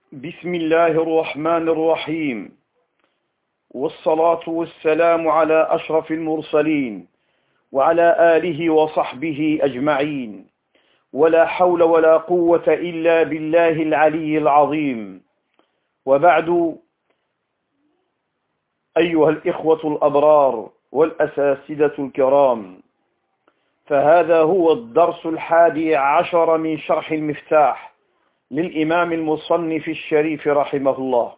بسم الله الرحمن الرحيم، والصلاة والسلام على أشرف المرسلين وعلى آله وصحبه أجمعين، ولا حول ولا قوة إلا بالله العلي العظيم. وبعد، أيها الإخوة الأبرار والأساتذة الكرام، فهذا هو الدرس 11 من شرح المفتاح للإمام المصنف الشريف رحمه الله.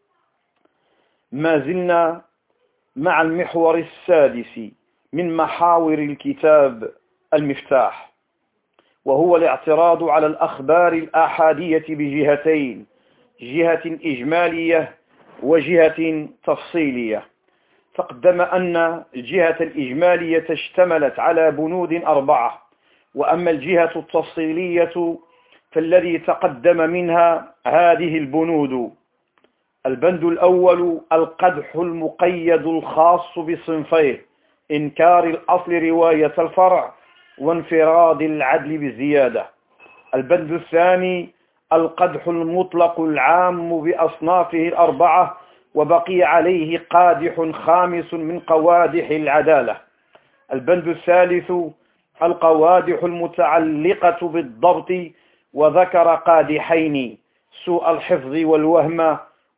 ما زلنا مع المحور السادس من محاور الكتاب المفتاح، وهو الاعتراض على الأخبار الآحادية بجهتين: جهة إجمالية وجهة تفصيلية. تقدم أن الجهة الإجمالية اشتملت على بنود 4، وأما الجهة التفصيلية فالذي تقدم منها هذه البنود: البند الأول القدح المقيد الخاص بصنفيه: إنكار الأصل رواية الفرع وانفراد العدل بالزيادة. البند الثاني القدح المطلق العام بأصنافه 4، وبقي عليه قادح خامس من قوادح العدالة. البند الثالث القوادح المتعلقة بالضبط، وذكر قادحين: سوء الحفظ والوهم،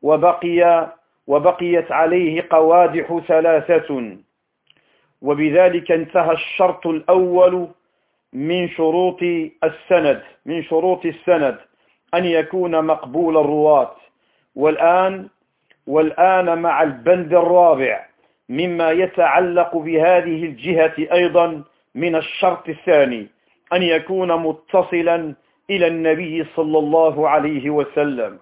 وبقيت عليه قوادح 3. وبذلك انتهى الشرط الأول من شروط السند أن يكون مقبول الرواة. والآن مع البند الرابع مما يتعلق بهذه الجهة أيضا من الشرط الثاني أن يكون متصلا إلى النبي صلى الله عليه وسلم.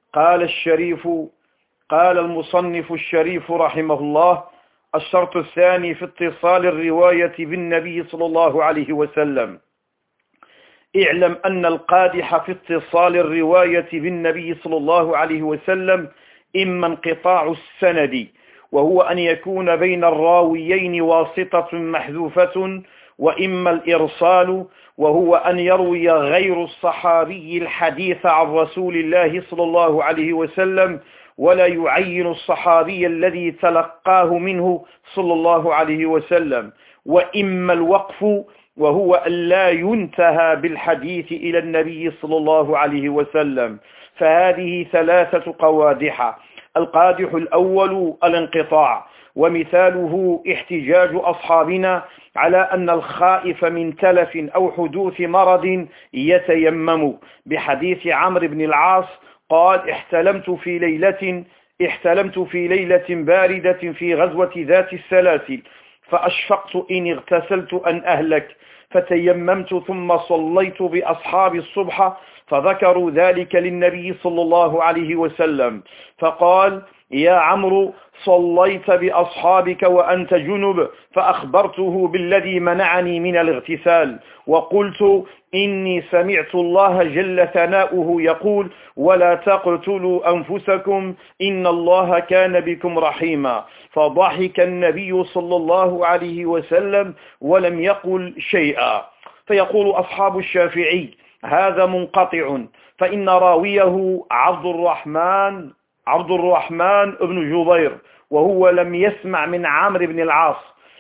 قال المصنف الشريف رحمه الله: الشرط الثاني في اتصال الرواية بالنبي صلى الله عليه وسلم: اعلم أن القادح في اتصال الرواية بالنبي صلى الله عليه وسلم إما انقطاع السند، وهو أن يكون بين الراويين واسطة محذوفة، وإما الإرسال، وهو أن يروي غير الصحابي الحديث عن رسول الله صلى الله عليه وسلم ولا يعين الصحابي الذي تلقاه منه صلى الله عليه وسلم، وإما الوقف، وهو أن لا ينتهى بالحديث إلى النبي صلى الله عليه وسلم. فهذه 3 قوادح: القادح الأول الانقطاع، ومثاله احتجاج أصحابنا على أن الخائف من تلف أو حدوث مرض يتيمم، بحديث عمرو بن العاص قال: احتلمت في ليلة باردة في غزوة ذات السلاسل، فأشفقت إن اغتسلت أن أهلك، فتيممت ثم صليت بأصحاب الصبح، فذكروا ذلك للنبي صلى الله عليه وسلم، فقال: يا عمرو، صليت بأصحابك وأنت جنب؟ فأخبرته بالذي منعني من الاغتسال، وقلت: إني سمعت الله جل ثناؤه يقول: ولا تقتلوا أنفسكم إن الله كان بكم رحيما. فضحك النبي صلى الله عليه وسلم ولم يقل شيئا. فيقول أصحاب الشافعي: هذا منقطع، فإن راويه عبد الرحمن بن جبير، وهو لم يسمع من عمرو بن العاص،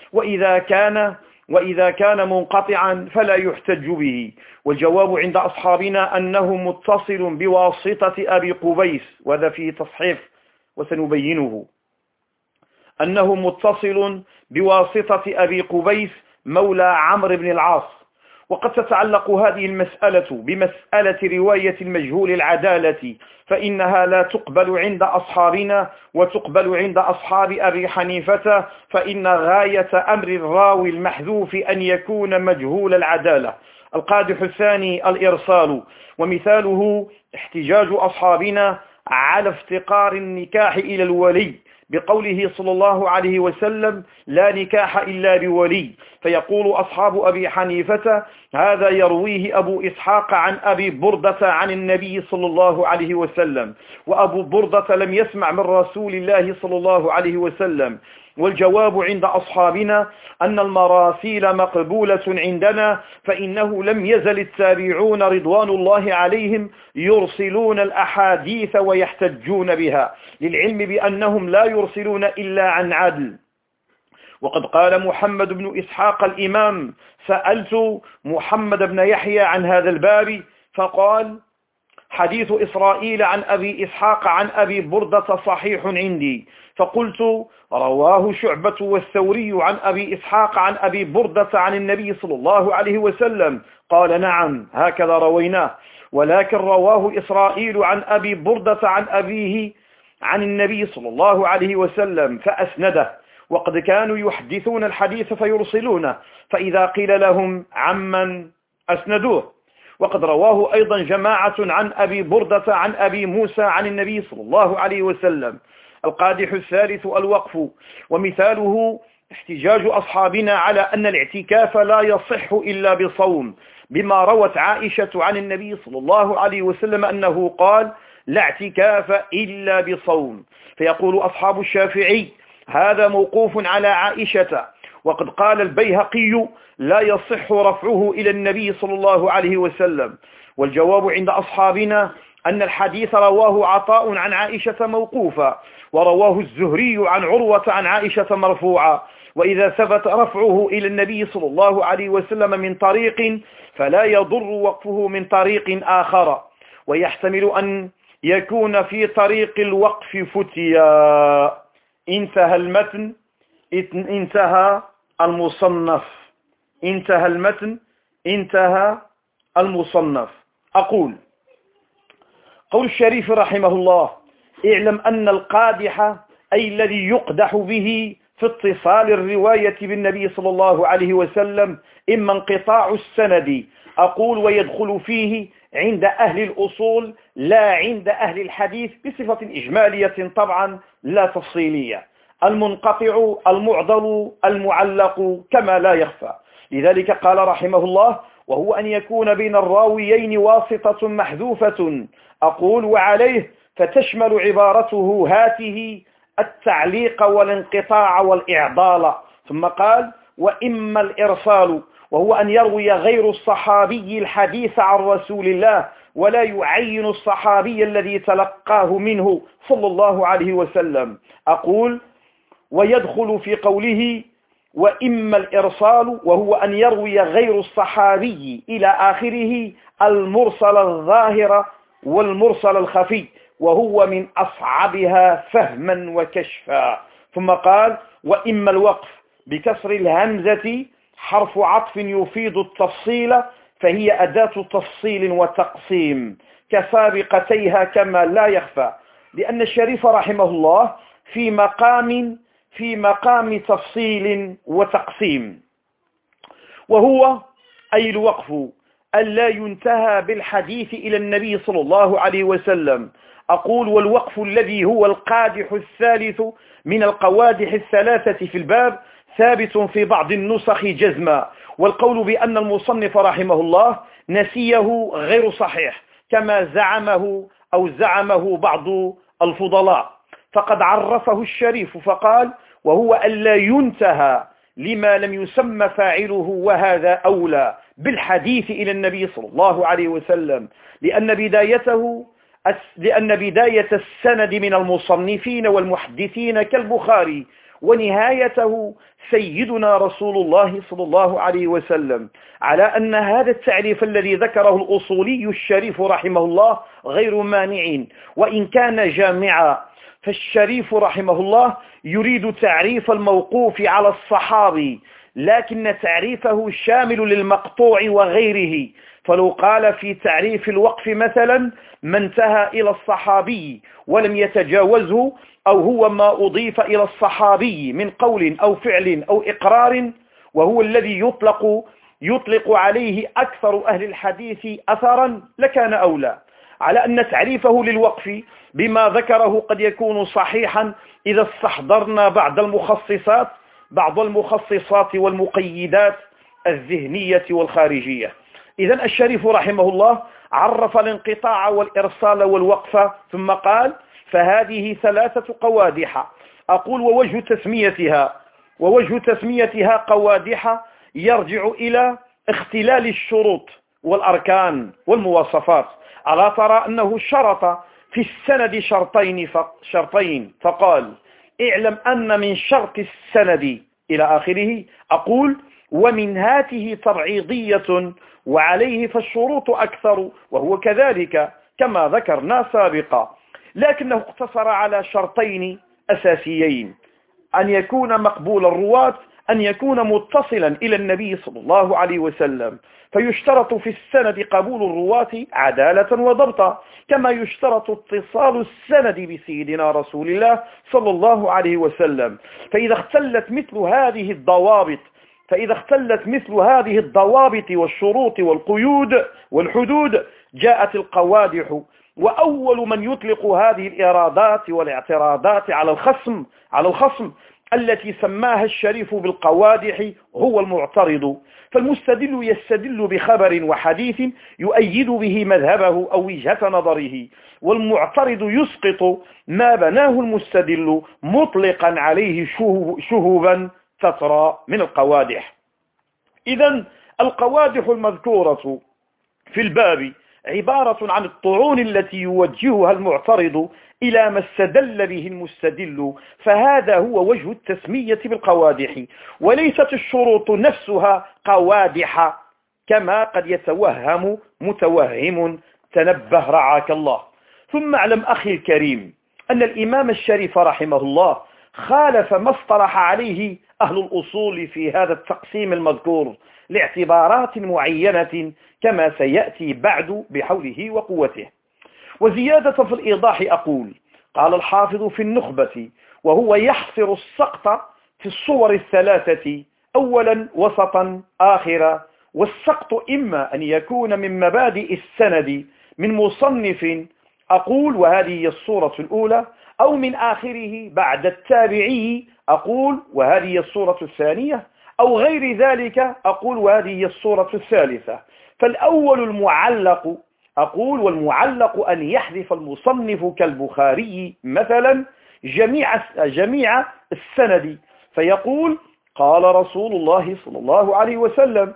وإذا كان منقطعا فلا يحتج به. والجواب عند أصحابنا أنه متصل بواسطة أبي قبيس، وهذا فيه تصحيف وسنبينه، أنه متصل بواسطة أبي قبيس مولى عمرو بن العاص. وقد تتعلق هذه المسألة بمسألة رواية المجهول العدالة، فإنها لا تقبل عند أصحابنا وتقبل عند أصحاب أبي حنيفة، فإن غاية أمر الراوي المحذوف أن يكون مجهول العدالة. القادح الثاني الإرسال، ومثاله احتجاج أصحابنا على افتقار النكاح إلى الولي، بقوله صلى الله عليه وسلم: لا نكاح إلا بولي. فيقول أصحاب أبي حنيفة: هذا يرويه أبو إسحاق عن أبي بردة عن النبي صلى الله عليه وسلم، وأبو بردة لم يسمع من رسول الله صلى الله عليه وسلم، والجواب عند أصحابنا أن المراسيل مقبولة عندنا، فإنه لم يزل التابعون رضوان الله عليهم يرسلون الأحاديث ويحتجون بها، للعلم بأنهم لا يرسلون إلا عن عدل. وقد قال محمد بن إسحاق الإمام: سألت محمد بن يحيى عن هذا الباب فقال: حديث إسرائيل عن أبي إسحاق عن أبي بردة صحيح عندي. فقلت: رواه شعبة والثوري عن أبي إسحاق عن أبي بردة عن النبي صلى الله عليه وسلم؟ قال: نعم، هكذا رويناه، ولكن رواه إسرائيل عن أبي بردة عن أبيه عن النبي صلى الله عليه وسلم فأسنده. وقد كانوا يحدثون الحديث فيرسلونه، فإذا قيل لهم عمن أسندوه. وقد رواه أيضا جماعة عن أبي بردة عن أبي موسى عن النبي صلى الله عليه وسلم. القادح الثالث الوقف، ومثاله احتجاج أصحابنا على أن الاعتكاف لا يصح إلا بصوم، بما روت عائشة عن النبي صلى الله عليه وسلم أنه قال: لا اعتكاف إلا بصوم. فيقول أصحاب الشافعي: هذا موقوف على عائشة. وقد قال البيهقي: لا يصح رفعه إلى النبي صلى الله عليه وسلم. والجواب عند أصحابنا أن الحديث رواه عطاء عن عائشة موقوفا، ورواه الزهري عن عروة عن عائشة مرفوعا. وإذا ثبت رفعه إلى النبي صلى الله عليه وسلم من طريق فلا يضر وقفه من طريق آخر، ويحتمل أن يكون في طريق الوقف فتيا. انتهى المتن. انتهى المصنف. انتهى المتن. انتهى المصنف. أقول: قول الشريف رحمه الله: اعلم أن القادح أي الذي يقدح به في اتصال الرواية بالنبي صلى الله عليه وسلم إما انقطاع السند، أقول ويدخل فيه عند أهل الأصول لا عند أهل الحديث بصفة إجمالية طبعا لا تفصيلية، المنقطع المعضل المعلق كما لا يخفى. لذلك قال رحمه الله: وهو أن يكون بين الراويين واسطة محذوفة، أقول وعليه فتشمل عبارته هاته التعليق والانقطاع والإعضال. ثم قال: وإما الإرسال، وهو أن يروي غير الصحابي الحديث عن رسول الله ولا يعين الصحابي الذي تلقاه منه صلى الله عليه وسلم، أقول ويدخل في قوله: وإما الإرسال، وهو أن يروي غير الصحابي إلى آخره المرسل الظاهر والمرسل الخفي، وهو من أصعبها فهما وكشفا. ثم قال: وإما الوقف بكسر الهمزة حرف عطف يفيد التفصيل، فهي أداة تفصيل وتقسيم كسابقتيها كما لا يخفى، لأن الشريف رحمه الله في مقام تفصيل وتقسيم، وهو أي الوقف ألا ينتهى بالحديث إلى النبي صلى الله عليه وسلم. أقول: والوقف الذي هو القادح الثالث من القوادح الثلاثة في الباب ثابت في بعض النسخ جزما، والقول بأن المصنف رحمه الله نسيه غير صحيح كما زعمه بعض الفضلاء، فقد عرفه الشريف فقال: وهو ألا ينتهى لما لم يسمى فاعله، وهذا أولى بالحديث إلى النبي صلى الله عليه وسلم، لأن بداية السند من المصنفين والمحدثين كالبخاري، ونهايته سيدنا رسول الله صلى الله عليه وسلم، على أن هذا التعريف الذي ذكره الأصولي الشريف رحمه الله غير مانع وإن كان جامعا. فالشريف رحمه الله يريد تعريف الموقوف على الصحابي، لكن تعريفه شامل للمقطوع وغيره. فلو قال في تعريف الوقف مثلا: ما انتهى إلى الصحابي ولم يتجاوزه، أو هو ما أضيف إلى الصحابي من قول أو فعل أو إقرار، وهو الذي يطلق عليه أكثر أهل الحديث أثرا، لكان أولى، على أن تعريفه للوقف بما ذكره قد يكون صحيحا إذا استحضرنا بعض المخصصات والمقيدات الذهنية والخارجية. إذن الشريف رحمه الله عرف الانقطاع والإرسال والوقف، ثم قال: فهذه ثلاثة قوادح: أقول ووجه تسميتها قوادح يرجع إلى اختلال الشروط والأركان والمواصفات. ألا ترى أنه شرط في السند شرطين فقال اعلم أن من شرط السند إلى آخره. أقول ومن هاته تبعيضية وعليه فالشروط أكثر، وهو كذلك كما ذكرنا سابقا، لكنه اقتصر على شرطين أساسيين: أن يكون مقبول الرواة، أن يكون متصلا إلى النبي صلى الله عليه وسلم، فيشترط في السند قبول الرواة عدالة وضبطا، كما يشترط اتصال السند بسيدنا رسول الله صلى الله عليه وسلم. فإذا اختلت مثل هذه الضوابط والشروط والقيود والحدود جاءت القوادح. وأول من يطلق هذه الإرادات والاعتراضات على الخصم التي سماها الشريف بالقوادح هو المعترض. فالمستدل يستدل بخبر وحديث يؤيد به مذهبه أو وجهة نظره، والمعترض يسقط ما بناه المستدل مطلقا عليه شهوبا تترى من القوادح. إذن القوادح المذكورة في الباب عبارة عن الطعون التي يوجهها المعترض إلى ما استدل به المستدل، فهذا هو وجه التسمية بالقوادح، وليست الشروط نفسها قوادح كما قد يتوهم متوهم. تنبه رعاك الله. ثم اعلم أخي الكريم أن الإمام الشريف رحمه الله خالف ما اصطلح عليه أهل الأصول في هذا التقسيم المذكور لاعتبارات معينة كما سيأتي بعد بحوله وقوته. وزيادة في الإيضاح أقول قال الحافظ في النخبة وهو يحصر السقط في الصور الثلاثة: أولا وسطا آخرا. والسقط إما أن يكون من مبادئ السند من مصنف، أقول وهذه هي الصورة الأولى، أو من آخره بعد التابعي، أقول وهذه هي الصورة الثانية، أو غير ذلك، أقول وهذه هي الصورة الثالثة. فالأول المعلق، أقول والمعلق أن يحذف المصنف كالبخاري مثلا جميع السند فيقول قال رسول الله صلى الله عليه وسلم،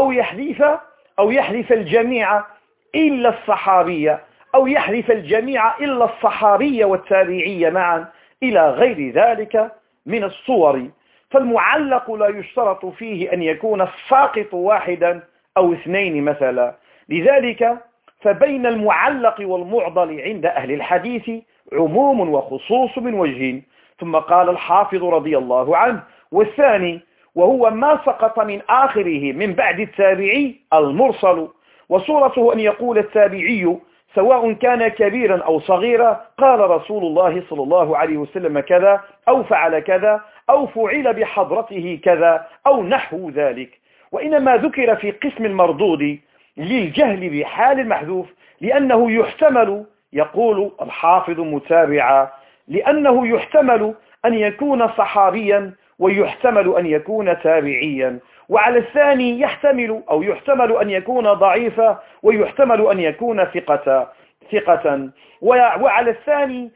أو يحذف الجميع إلا الصحابية، أو يحذف الجميع إلا الصحابية والتابعية معا، إلى غير ذلك من الصور. فالمعلق لا يشترط فيه أن يكون الساقط واحدا أو اثنين مثلا. لذلك فبين المعلق والمعضل عند أهل الحديث عموم وخصوص من وجه. ثم قال الحافظ رضي الله عنه: والثاني وهو ما سقط من آخره من بعد التابعي المرسل، وصورته أن يقول التابعي سواء كان كبيرا أو صغيرا قال رسول الله صلى الله عليه وسلم كذا، أو فعل كذا، أو فعل بحضرته كذا، أو نحو ذلك. وإنما ذكر في قسم المردود للجهل بحال المحذوف، لأنه يحتمل، يقول الحافظ متابعا، لأنه يحتمل أن يكون صحابيا ويحتمل أن يكون تابعيا. وعلى الثاني يحتمل أن يكون ضعيفا ويحتمل أن يكون ثقة. وعلى الثاني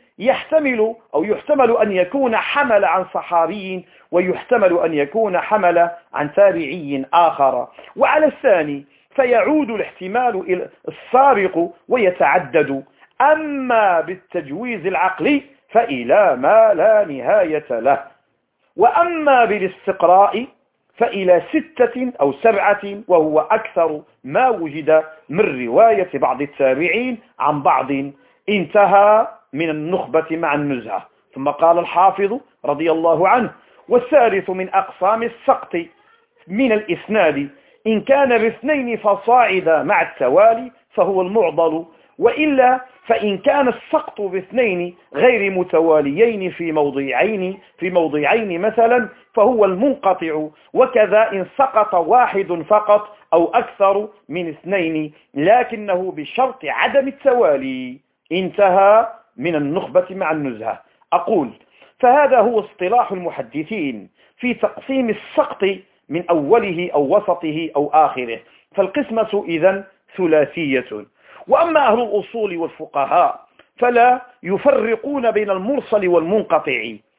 يحتمل أن يكون حمل عن صحابي ويحتمل أن يكون حمل عن تابعي آخر. وعلى الثاني فيعود الاحتمال إلى السابق ويتعدد. أما بالتجويز العقلي فإلى ما لا نهاية له. وأما بالاستقراء فإلى 6 أو 7، وهو أكثر ما وجد من رواية بعض التابعين عن بعض. انتهى من النخبة مع النزهة. ثم قال الحافظ رضي الله عنه: والثالث من أقسام السقط من الإسناد إن كان ب2 فصاعد مع التوالي فهو المعضل، وإلا فإن كان السقط ب2 غير متواليين في موضعين مثلا فهو المنقطع. وكذا إن سقط واحد فقط أو أكثر من 2 لكنه بشرط عدم التوالي. انتهى من النخبة مع النزهة. أقول فهذا هو اصطلاح المحدثين في تقسيم السقط من أوله أو وسطه أو آخره. فالقسمة إذن ثلاثية. وأما أهل الأصول والفقهاء فلا يفرقون بين المرسل والمنقطع،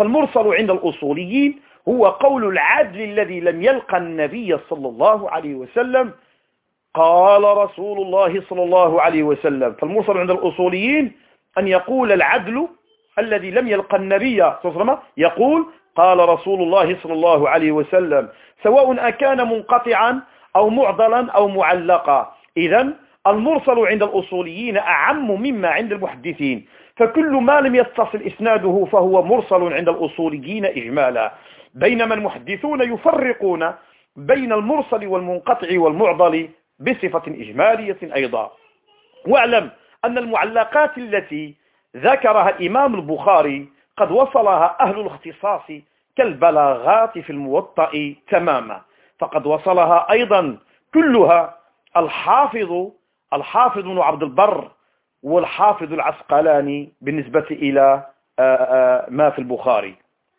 فالمرسل عند الأصوليين هو قول العدل الذي لم يلقى النبي صلى الله عليه وسلم قال رسول الله صلى الله عليه وسلم. فالمرسل عند الأصوليين أن يقول العدل الذي لم يلقى النبي صلى الله عليه وسلم يقول قال رسول الله صلى الله عليه وسلم، سواء أكان منقطعا أو معضلا أو معلقا. إذن المرسل عند الأصوليين أعم مما عند المحدثين، فكل ما لم يتصل إسناده فهو مرسل عند الأصوليين إجمالا، بينما المحدثون يفرقون بين المرسل والمنقطع والمعضل بصفة إجمالية أيضا. واعلم أن المعلقات التي ذكرها الإمام البخاري قد وصلها أهل الاختصاص كالبلاغات في الموطأ تماما، فقد وصلها أيضا كلها الحافظ بن عبد البر والحافظ العسقلاني بالنسبة إلى ما في البخاري.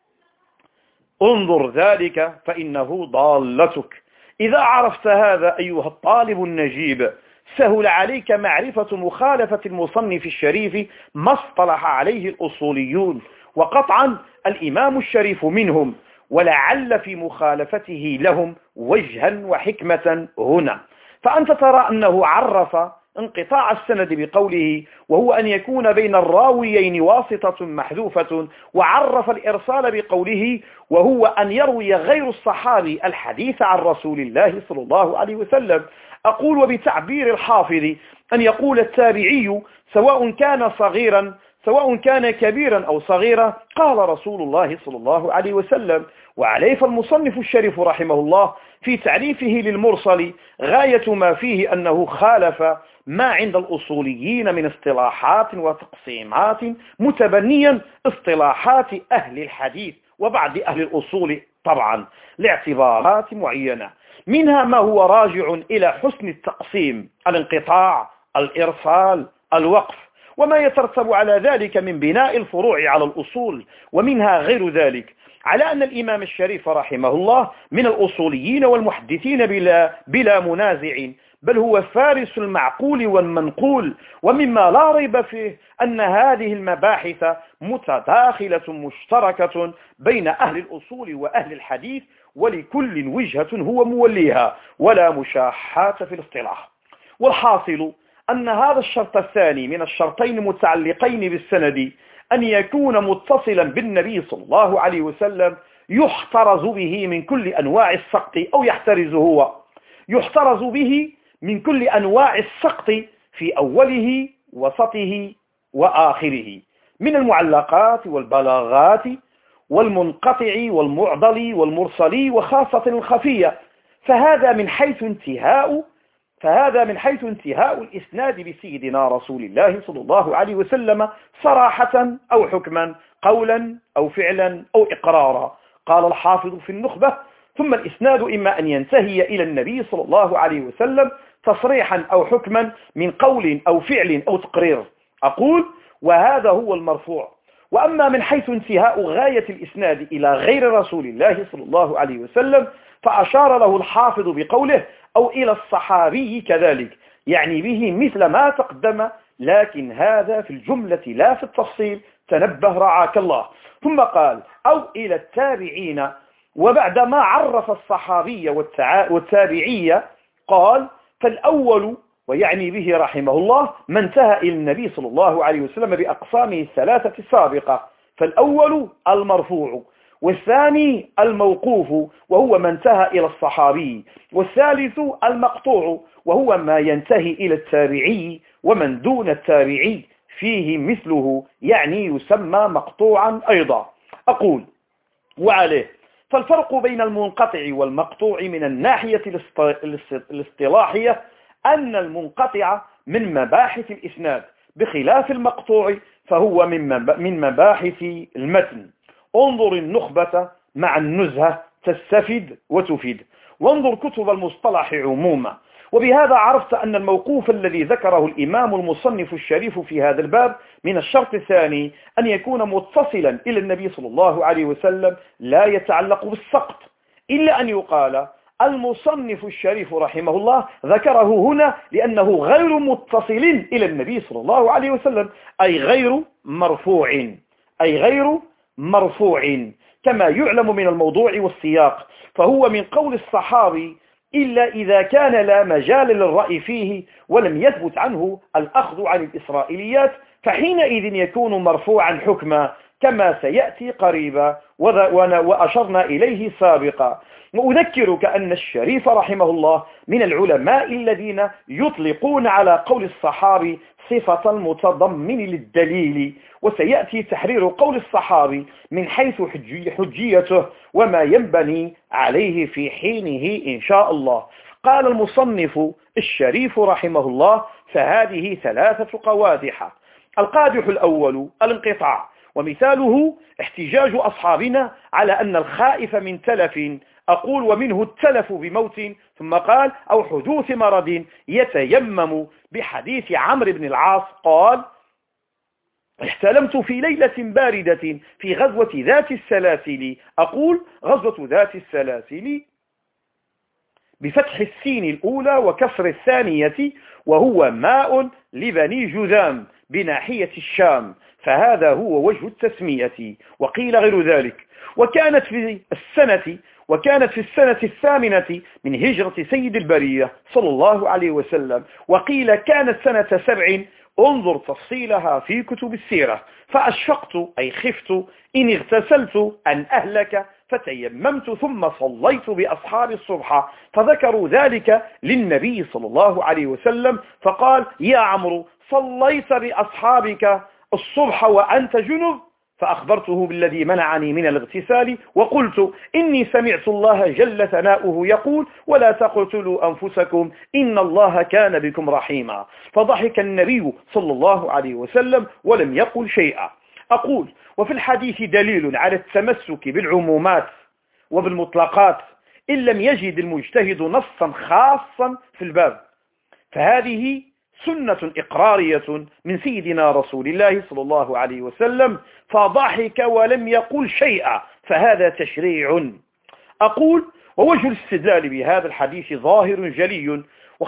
انظر ذلك فإنه ضالتك. إذا عرفت هذا أيها الطالب النجيب سهل عليك معرفة مخالفة المصنف الشريف ما اصطلح عليه الأصوليون، وقطعا الإمام الشريف منهم، ولعل في مخالفته لهم وجها وحكمة هنا. فأنت ترى أنه عرف انقطاع السند بقوله وهو أن يكون بين الراويين واسطة محذوفة، وعرف الإرسال بقوله وهو أن يروي غير الصحابي الحديث عن رسول الله صلى الله عليه وسلم. أقول وبتعبير الحافظ أن يقول التابعي سواء كان صغيرا سواء كان كبيرا أو صغيرا قال رسول الله صلى الله عليه وسلم. وعليه فالمصنف الشريف رحمه الله في تعريفه للمرسل غاية ما فيه أنه خالف ما عند الأصوليين من اصطلاحات وتقسيمات، متبنيا اصطلاحات أهل الحديث وبعض أهل الأصول طبعا لاعتبارات معينة، منها ما هو راجع إلى حسن التقسيم، الانقطاع، الإرسال، الوقف، وما يترتب على ذلك من بناء الفروع على الأصول، ومنها غير ذلك، على أن الإمام الشريف رحمه الله من الأصوليين والمحدثين بلا منازع، بل هو فارس المعقول والمنقول. ومما لا ريب فيه أن هذه المباحث متداخلة مشتركة بين أهل الأصول وأهل الحديث، ولكل وجهة هو موليها، ولا مشاحات في الاصطلاح. والحاصل أن هذا الشرط الثاني من الشرطين المتعلقين بالسند أن يكون متصلا بالنبي صلى الله عليه وسلم يحترز به من كل أنواع السقط، أو يحترز به من كل أنواع السقط في أوله وسطه وآخره، من المعلقات والبلاغات والمنقطع والمعضل والمرسل وخاصة الخفية. فهذا من حيث انتهاء الإسناد بسيدنا رسول الله صلى الله عليه وسلم صراحة أو حكما، قولا أو فعلا أو إقرارا. قال الحافظ في النخبة: ثم الإسناد إما أن ينتهي إلى النبي صلى الله عليه وسلم تصريحا أو حكما من قول أو فعل أو تقرير. أقول وهذا هو المرفوع. وأما من حيث انتهاء غاية الإسناد إلى غير رسول الله صلى الله عليه وسلم فأشار له الحافظ بقوله أو إلى الصحابي كذلك، يعني به مثل ما تقدم، لكن هذا في الجملة لا في التفصيل، تنبه رعاك الله. ثم قال أو إلى التابعين، وبعدما عرف الصحابي والتابعية قال فالأول، ويعني به رحمه الله ما انتهى إلى النبي صلى الله عليه وسلم بأقسامه الثلاثة السابقة، فالأول المرفوع، والثاني الموقوف وهو ما انتهى إلى الصحابي، والثالث المقطوع وهو ما ينتهي إلى التابعي، ومن دون التابعي فيه مثله، يعني يسمى مقطوعا أيضا. أقول وعليه فالفرق بين المنقطع والمقطوع من الناحية الاصطلاحية أن المنقطع من مباحث الإسناد، بخلاف المقطوع فهو من مباحث المتن. انظر النخبة مع النزهة تستفد وتفيد، وانظر كتب المصطلح عموما. وبهذا عرفت أن الموقوف الذي ذكره الإمام المصنف الشريف في هذا الباب من الشرط الثاني أن يكون متصلا إلى النبي صلى الله عليه وسلم، لا يتعلق بالسقط، إلا أن يقال المصنف الشريف رحمه الله ذكره هنا لأنه غير متصل إلى النبي صلى الله عليه وسلم، أي غير مرفوع، مرفوع كما يعلم من الموضوع والسياق، فهو من قول الصحابي إلا إذا كان لا مجال للرأي فيه ولم يثبت عنه الأخذ عن الإسرائيليات، فحينئذ يكون مرفوعا حكما كما سيأتي قريبا وأشرنا إليه سابقا. وأذكرك أن الشريف رحمه الله من العلماء الذين يطلقون على قول الصحابي صفة المتضمن للدليل، وسيأتي تحرير قول الصحابي من حيث حجيته وما ينبني عليه في حينه إن شاء الله. قال المصنف الشريف رحمه الله: فهذه ثلاثة قوادح. القادح الأول الانقطاع، ومثاله احتجاج أصحابنا على أن الخائف من تلف، أقول ومنه التلف بموت، ثم قال أو حدوث مرض يتيمم بحديث عمرو بن العاص قال: احتلمت في ليلة باردة في غزوة ذات السلاسل، أقول غزوة ذات السلاسل بفتح السين الأولى وكسر الثانية، وهو ماء لبني جذام بناحية الشام، فهذا هو وجه التسمية، وقيل غير ذلك. وكانت في السنة 8 من هجرة سيد البرية صلى الله عليه وسلم، وقيل كانت سنة 7. انظر تفصيلها في كتب السيرة. فأشفقت أي خفت إن اغتسلت أن أهلك فتيممت ثم صليت بأصحاب الصبح، فذكروا ذلك للنبي صلى الله عليه وسلم، فقال: يا عمرو صليت بأصحابك الصبح وأنت جنب؟ فأخبرته بالذي منعني من الاغتسال، وقلت: إني سمعت الله جل ثناؤه يقول: ولا تقتلوا أنفسكم إن الله كان بكم رحيما. فضحك النبي صلى الله عليه وسلم ولم يقل شيئا. أقول: وفي الحديث دليل على التمسك بالعمومات وبالمطلقات إن لم يجد المجتهد نصا خاصا في الباب، فهذه سنة إقرارية من سيدنا رسول الله صلى الله عليه وسلم، فضحك ولم يقل شيئا، فهذا تشريع. أقول: ووجه الاستدلال بهذا الحديث ظاهر جلي،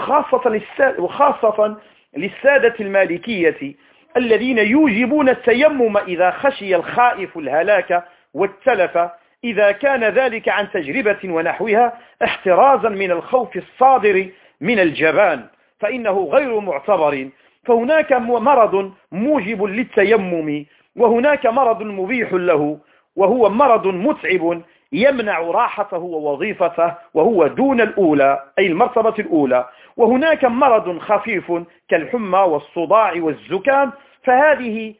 وخاصة للسادة المالكية الذين يوجبون التيمم إذا خشي الخائف الهلاك والتلف، إذا كان ذلك عن تجربة ونحوها احترازا من الخوف الصادر من الجبان، فإنه غير معتبر. فهناك مرض موجب للتيمم، وهناك مرض مبيح له، وهو مرض متعب يمنع راحته ووظيفته، وهو دون الأولى أي المرتبة الأولى. وهناك مرض خفيف كالحمى والصداع والزكام، فهذه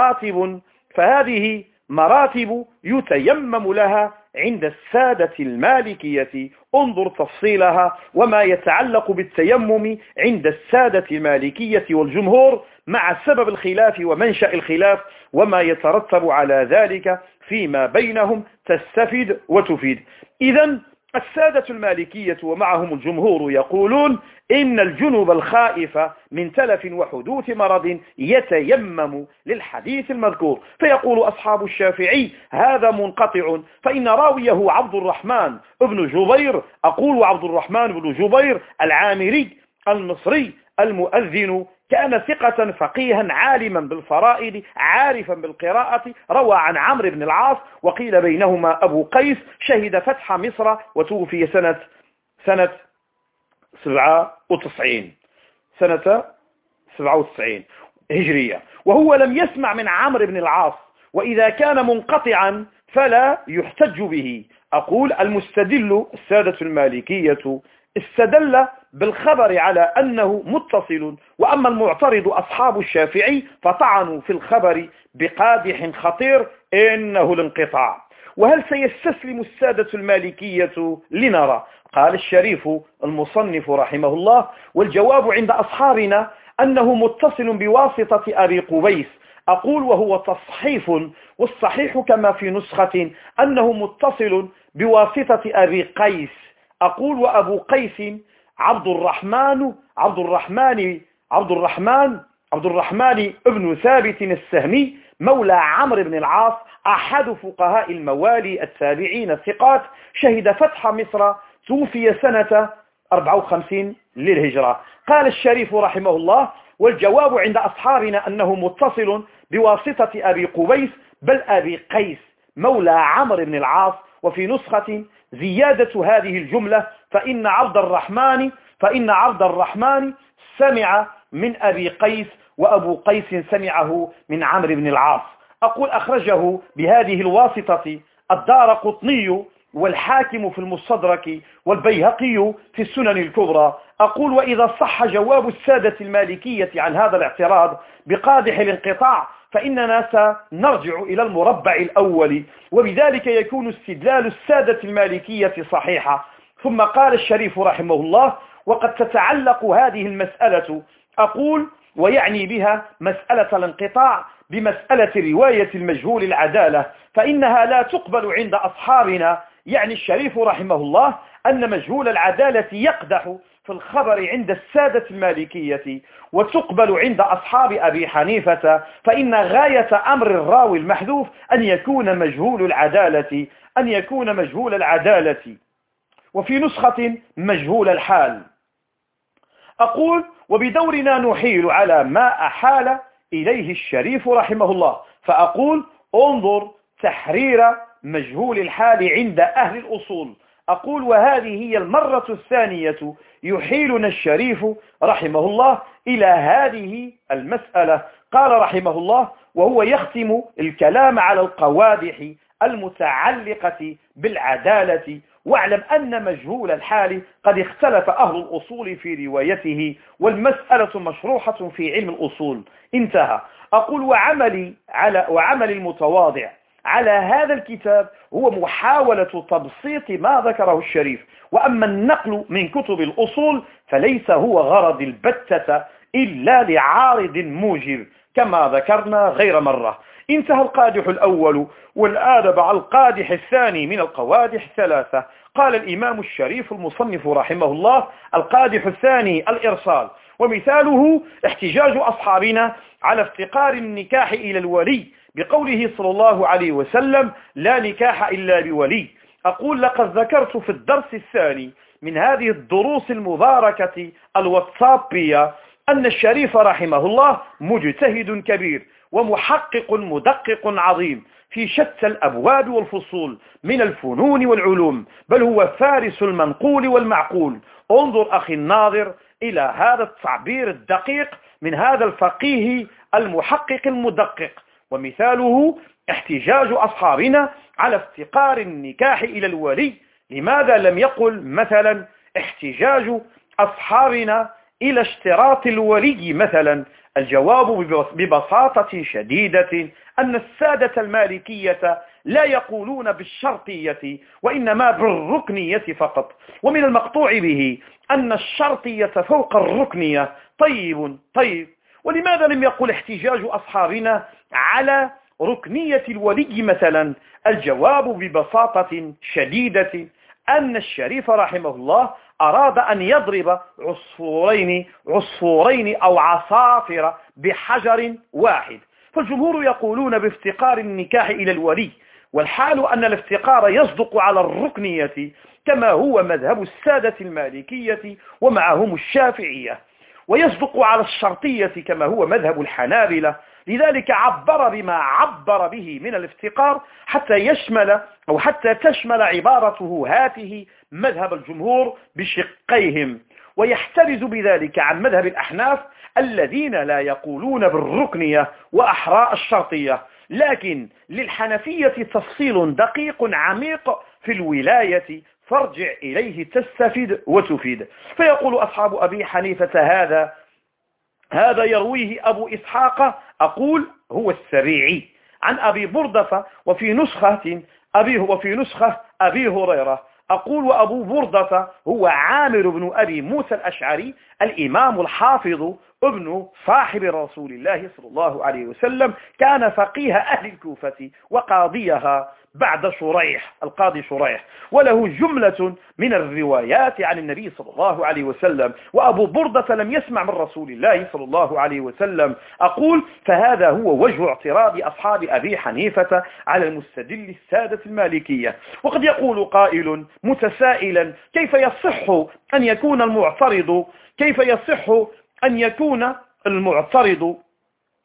مراتب يتيمم لها عند السادة المالكية. انظر تفصيلها وما يتعلق بالتيمم عند السادة المالكية والجمهور مع سبب الخلاف ومنشأ الخلاف وما يترتب على ذلك فيما بينهم، تستفيد وتفيد. إذن السادة المالكية ومعهم الجمهور يقولون إن الجنب الخائف من تلف وحدوث مرض يتيمم للحديث المذكور، فيقول أصحاب الشافعي هذا منقطع، فإن راويه عبد الرحمن بن جبير، أقول عبد الرحمن بن جبير العامري المصري المؤذن، كان ثقة فقيها عالما بالفرائض عارفا بالقراءة، روى عن عمرو بن العاص، وقيل بينهما أبو قيس، شهد فتح مصر وتوفي سنة 97 هجرية، وهو لم يسمع من عمرو بن العاص، وإذا كان منقطعا فلا يحتج به. أقول المستدل السادة المالكية استدل بالخبر على أنه متصل، وأما المعترض أصحاب الشافعي فطعنوا في الخبر بقادح خطير إنه الانقطاع. وهل سيستسلم السادة المالكية؟ لنرى. قال الشريف المصنف رحمه الله: والجواب عند أصحابنا أنه متصل بواسطة أبي قبيس. أقول وهو تصحيف، والصحيح كما في نسخة أنه متصل بواسطة أبي قيس. أقول وأبو قيس عبد الرحمن ابن ثابت السهمي مولى عمرو بن العاص، أحد فقهاء الموالي التابعين الثقات، شهد فتح مصر، توفي سنة 54 للهجرة. قال الشريف رحمه الله: والجواب عند أصحابنا أنه متصل بواسطة أبي قبيس، بل أبي قيس، مولى عمرو بن العاص. وفي نسخة زيادة هذه الجملة فإن عبد الرحمن سمع من أبي قيس، وأبو قيس سمعه من عمرو بن العاص. أقول أخرجه بهذه الواسطة الدارقطني والحاكم في المستدرك والبيهقي في السنن الكبرى. أقول وإذا صح جواب السادة المالكية عن هذا الاعتراض بقادح الانقطاع فإننا سنرجع إلى المربع الأول، وبذلك يكون استدلال السادة المالكية صحيحا. ثم قال الشريف رحمه الله: وقد تتعلق هذه المسألة، أقول ويعني بها مسألة الانقطاع، بمسألة رواية المجهول العدالة، فإنها لا تقبل عند أصحابنا. يعني الشريف رحمه الله أن مجهول العدالة يقدح في الخبر عند السادة المالكية، وتقبل عند أصحاب أبي حنيفة، فإن غاية أمر الراوي المحذوف أن يكون مجهول العدالة، وفي نسخة مجهول الحال. أقول وبدورنا نحيل على ما أحال إليه الشريف رحمه الله، فأقول انظر تحرير مجهول الحال عند أهل الأصول. أقول وهذه هي المرة الثانية يحيلنا الشريف رحمه الله إلى هذه المسألة. قال رحمه الله وهو يختم الكلام على القوادح المتعلقة بالعدالة: واعلم أن مجهول الحال قد اختلف أهل الأصول في روايته، والمسألة مشروحة في علم الأصول. انتهى. أقول وعمل المتواضع على هذا الكتاب هو محاولة تبسيط ما ذكره الشريف، وأما النقل من كتب الأصول فليس هو غرض البتة إلا لعارض موجب كما ذكرنا غير مرة. انتهى القادح الأول، والآن مع القادح الثاني من القوادح ثلاثة. قال الإمام الشريف المصنف رحمه الله: القادح الثاني الإرسال، ومثاله احتجاج أصحابنا على افتقار النكاح إلى الولي بقوله صلى الله عليه وسلم: لا نكاح إلا بولي. أقول لقد ذكرت في الدرس الثاني من هذه الدروس المباركة الواتسابية أن الشريف رحمه الله مجتهد كبير ومحقق مدقق عظيم في شتى الأبواب والفصول من الفنون والعلوم، بل هو فارس المنقول والمعقول. انظر أخي الناظر إلى هذا التعبير الدقيق من هذا الفقيه المحقق المدقق. ومثاله احتجاج أصحابنا على افتقار النكاح إلى الولي. لماذا لم يقل مثلا احتجاج أصحابنا إلى اشتراط الولي مثلا؟ الجواب ببساطة شديدة أن السادة المالكية لا يقولون بالشرطية وإنما بالركنية فقط، ومن المقطوع به أن الشرطية فوق الركنية. طيب، ولماذا لم يقل احتجاج أصحابنا على ركنية الولي مثلا؟ الجواب ببساطة شديدة أن الشريف رحمه الله أراد أن يضرب عصفورين أو عصافر بحجر واحد. فالجمهور يقولون بافتقار النكاح إلى الولي، والحال أن الافتقار يصدق على الركنية كما هو مذهب السادة المالكية ومعهم الشافعية، ويصدق على الشرطية كما هو مذهب الحنابلة. لذلك عبر بما عبر به من الافتقار حتى تشمل عبارته هاته مذهب الجمهور بشقيهم، ويحترز بذلك عن مذهب الأحناف الذين لا يقولون بالركنية وأحراء الشرطية. لكن للحنفية تفصيل دقيق عميق في الولاية، فارجع إليه تستفيد وتفيد. فيقول أصحاب أبي حنيفة هذا يرويه أبو إسحاق، أقول هو السبيعي، عن أبي بردة، وفي نسخة أبي هريرة. أقول وأبو بردة هو عامر بن أبي موسى الأشعري الإمام الحافظ ابن صاحب رسول الله صلى الله عليه وسلم، كان فقيه أهل الكوفة وقاضيها بعد القاضي شريح، وله جملة من الروايات عن النبي صلى الله عليه وسلم، وأبو بردة لم يسمع من رسول الله صلى الله عليه وسلم. أقول فهذا هو وجه اعتراض أصحاب أبي حنيفة على المستدل السادة المالكية. وقد يقول قائل متسائلا: كيف يصح أن يكون المعترض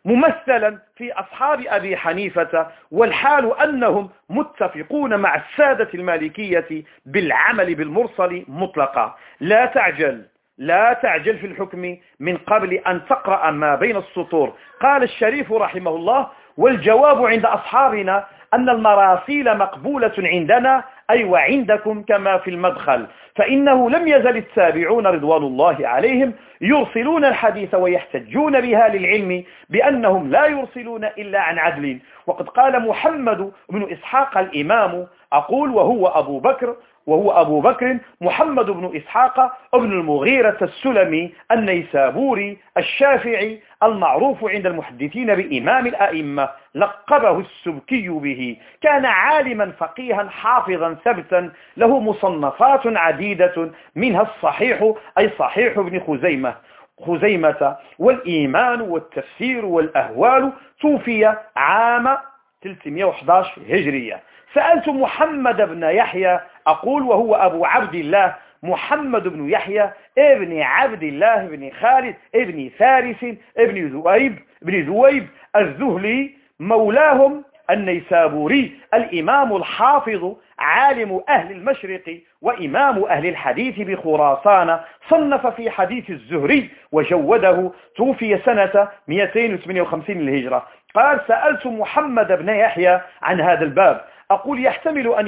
ممثلا في أصحاب أبي حنيفة، والحال أنهم متفقون مع السادة المالكية بالعمل بالمرسل مطلقا. لا تعجل في الحكم من قبل أن تقرأ ما بين السطور. قال الشريف رحمه الله: والجواب عند أصحابنا أن المراسيل مقبولة عندنا أي وعندكم كما في المدخل، فإنه لم يزل التابعون رضوان الله عليهم يرسلون الحديث ويحتجون بها للعلم بأنهم لا يرسلون إلا عن عدل. وقد قال محمد بن إسحاق الإمام، أقول وهو أبو بكر محمد بن إسحاق ابن المغيرة السلمي النيسابوري الشافعي المعروف عند المحدثين بإمام الأئمة، لقبه السبكي به. كان عالما فقيها حافظا ثبتا، له مصنفات عديدة منها الصحيح أي صحيح ابن خزيمة والإيمان والتفسير والأهوال. توفي عام 311 هجرية. سألت محمد بن يحيى، أقول وهو أبو عبد الله محمد بن يحيى ابن عبد الله بن خالد ابن فارس ابن ذويب الذهلي مولاهم النيسابوري، الإمام الحافظ عالم أهل المشرق وإمام أهل الحديث بخراسان، صنف في حديث الزهري وجوده. توفي سنة 258 للهجرة. قال: سألت محمد بن يحيى عن هذا الباب، أقول يحتمل أن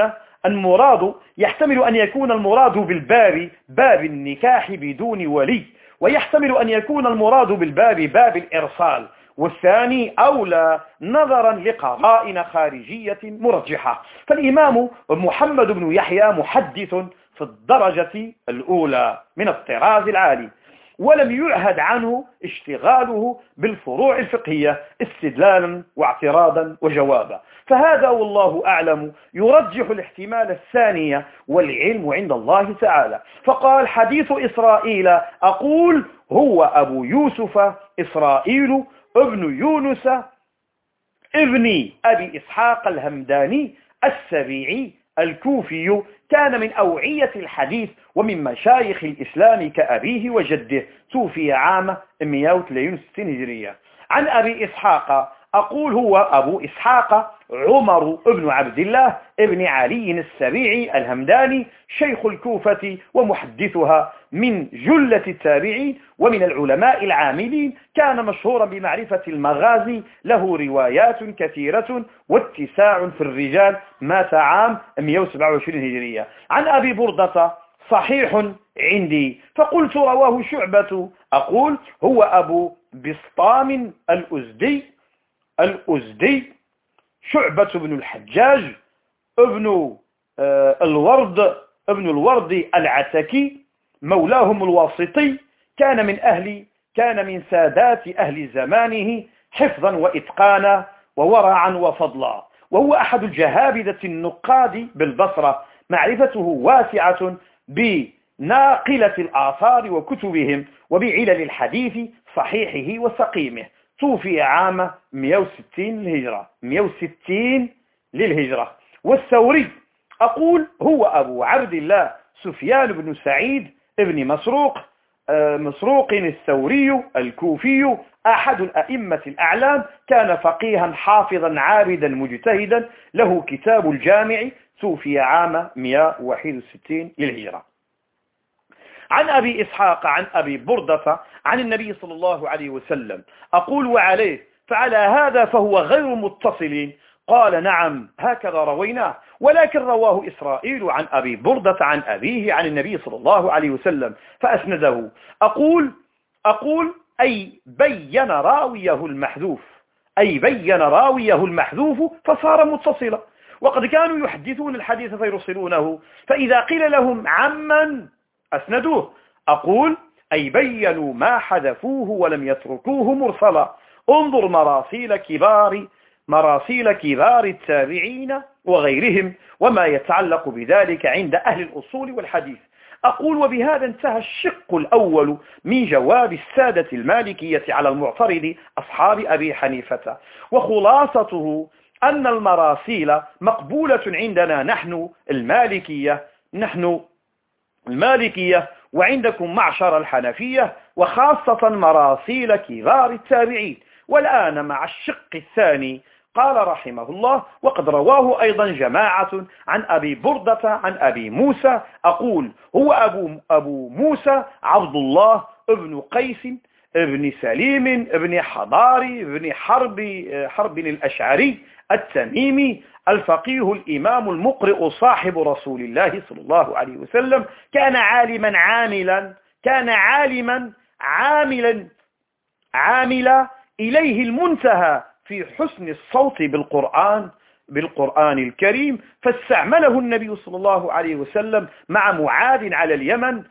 يكون المراد بالباب باب النكاح بدون ولي، ويحتمل أن يكون المراد بالباب باب الإرسال، والثاني أولى نظرا لقرائن خارجية مرجحة. فالإمام محمد بن يحيى محدث في الدرجة الأولى من الطراز العالي، ولم يعهد عنه اشتغاله بالفروع الفقهية استدلالا واعتراضا وجوابا. فهذا والله أعلم يرجح الاحتمال الثانية، والعلم عند الله تعالى. فقال: حديث إسرائيل، أقول هو أبو يوسف إسرائيل ابن يونس ابن أبي إسحاق الهمداني السبيعي الكوفي، كان من أوعية الحديث ومن مشايخ الإسلام كأبيه وجده. توفي عام 163 هجرية. عن أبي إسحاق، أقول هو أبو إسحاق عمر ابن عبد الله ابن علي السبيعي الهمداني، شيخ الكوفة ومحدثها، من جلة التابعين ومن العلماء العاملين. كان مشهورا بمعرفة المغازي، له روايات كثيرة واتساع في الرجال. مات عام 127 هجرية. عن أبي بردة، صحيح عندي. فقلت: رواه شعبة، أقول هو أبو بسطام الأزدي شعبة بن الحجاج ابن الورد العتكي، مولاهم الواسطي. كان من سادات أهل زمانه حفظا وإتقانا وورعا وفضلا، وهو أحد الجهابذة النقاد بالبصرة. معرفته واسعة بناقلة الآثار وكتبهم وبعلل الحديث صحيحه وسقيمه. توفي عام 160 للهجرة. والثوري، أقول هو أبو عبد الله سفيان بن سعيد ابن مسروق الثوري الكوفي، أحد الأئمة الأعلام. كان فقيها حافظا عابدا مجتهدا، له كتاب الجامع. توفي عام 161 للهجرة. عن أبي إسحاق عن أبي بردة عن النبي صلى الله عليه وسلم، أقول وعليه فعلى هذا فهو غير متصل. قال: نعم، هكذا رويناه، ولكن رواه إسرائيل عن أبي بردة عن أبيه عن النبي صلى الله عليه وسلم فأسنده. أقول أي بين راويه المحذوف فصار متصلا. وقد كانوا يحدثون الحديث فيرسلونه، فإذا قيل لهم عمن أسندوه، أقول أي بينوا ما حذفوه ولم يتركوه مرسلا. انظر مراسيل كبار التابعين وغيرهم وما يتعلق بذلك عند أهل الأصول والحديث. أقول وبهذا انتهى الشق الأول من جواب السادة المالكية على المعترض أصحاب أبي حنيفة، وخلاصته أن المراسيل مقبولة عندنا نحن المالكية وعندكم معشر الحنفية، وخاصة مراسيل كبار التابعين. والآن مع الشق الثاني. قال رحمه الله: وقد رواه أيضا جماعة عن أبي بردة عن أبي موسى. أقول: هو أبو موسى عبد الله ابن قيس ابن سليم ابن حضاري ابن حرب الأشعري التميمي الفقيه الإمام المقرئ صاحب رسول الله صلى الله عليه وسلم. كان عاملا إليه المنتهى في حسن الصوت بالقرآن الكريم، فاستعمله النبي صلى الله عليه وسلم مع معاذ على اليمن،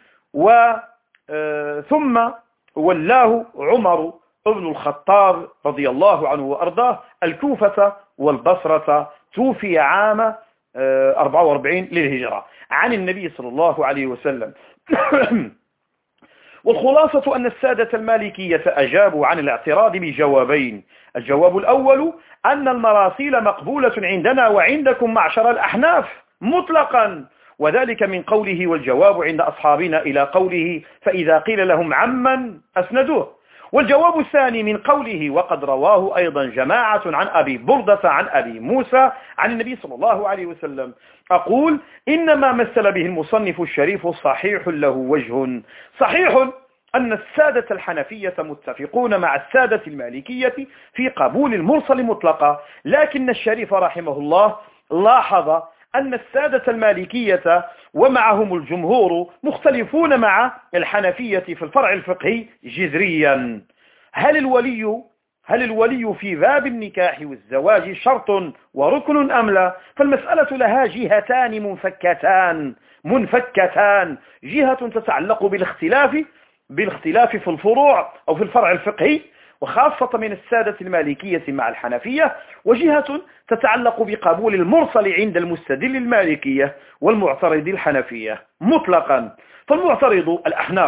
ثم ولاه عمر ابن الخطاب رضي الله عنه وأرضاه الكوفة والبصرة. توفي عام 44 للهجرة عن النبي صلى الله عليه وسلم. والخلاصة أن السادة المالكية أجابوا عن الاعتراض بجوابين. الجواب الأول: أن المراسيل مقبولة عندنا وعندكم معشر الأحناف مطلقا، وذلك من قوله: والجواب عند أصحابنا إلى قوله: فإذا قيل لهم عمن أسندوه. والجواب الثاني من قوله: وقد رواه أيضا جماعة عن أبي بردة عن أبي موسى عن النبي صلى الله عليه وسلم. أقول: إنما مثل به المصنف الشريف صحيح له وجه. صحيح أن السادة الحنفية متفقون مع السادة المالكية في قبول المرسل مطلقا، لكن الشريف رحمه الله لاحظ أن السادة المالكية ومعهم الجمهور مختلفون مع الحنفية في الفرع الفقهي جذريا. هل الولي في باب النكاح والزواج شرط وركن أم لا؟ فالمسألة لها جهتان منفكتان، جهة تتعلق بالاختلاف في الفروع أو في الفرع الفقهي وخاصة من السادة المالكية مع الحنفية، وجهة تتعلق بقبول المرسل عند المستدل المالكية والمعترض الحنفية مطلقا. فالمعترض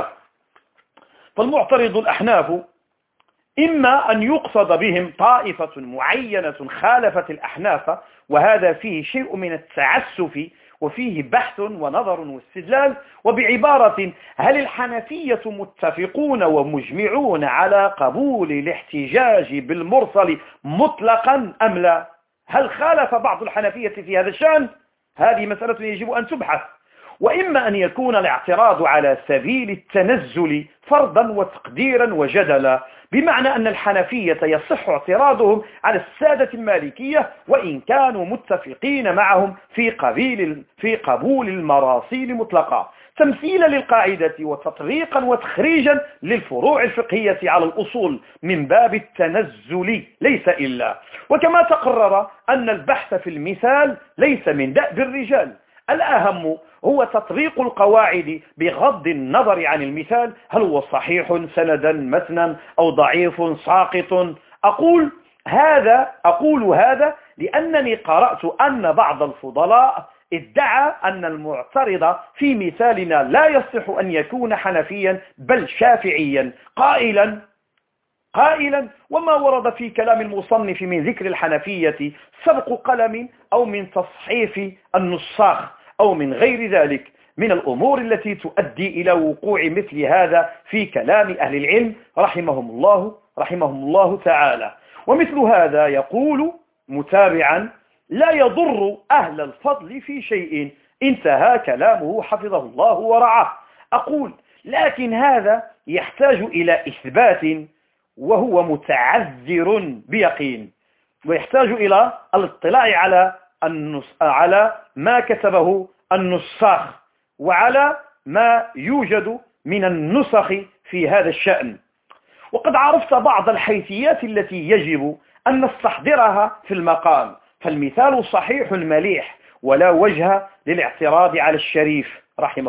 الأحناف إما أن يقصد بهم طائفة معينة خالفت الأحناف، وهذا فيه شيء من التعسف وفيه بحث ونظر واستدلال. وبعبارة: هل الحنفية متفقون ومجمعون على قبول الاحتجاج بالمرسل مطلقا أم لا؟ هل خالف بعض الحنفية في هذا الشأن؟ هذه مسألة يجب أن تبحث. وإما أن يكون الاعتراض على سبيل التنزل فرضا وتقديرا وجدلا، بمعنى أن الحنفية يصح اعتراضهم على السادة المالكية وإن كانوا متفقين معهم في قبول المراسيل مطلقا، تمثيلا للقاعدة وتطبيقا وتخريجا للفروع الفقهية على الأصول من باب التنزل ليس إلا. وكما تقرر أن البحث في المثال ليس من دأب الرجال، الأهم هو تطبيق القواعد بغض النظر عن المثال، هل هو صحيح سندا متنا أو ضعيف ساقط. أقول هذا لأنني قرأت أن بعض الفضلاء ادعى أن المعترض في مثالنا لا يصح أن يكون حنفيا بل شافعيا، قائلا: وما ورد في كلام المصنف من ذكر الحنفية سبق قلم أو من تصحيف النساخ أو من غير ذلك من الأمور التي تؤدي إلى وقوع مثل هذا في كلام أهل العلم رحمهم الله تعالى. ومثل هذا يقول متابعا: لا يضر أهل الفضل في شيء. انتهى كلامه حفظه الله ورعاه. أقول: لكن هذا يحتاج إلى إثبات وهو متعذر بيقين، ويحتاج إلى الاطلاع على ما كتبه النساخ وعلى ما يوجد من النسخ في هذا الشأن. وقد عرفت بعض الحيثيات التي يجب أن نستحضرها في المقام، فالمثال صحيح مليح ولا وجه للاعتراض على الشريف رحمه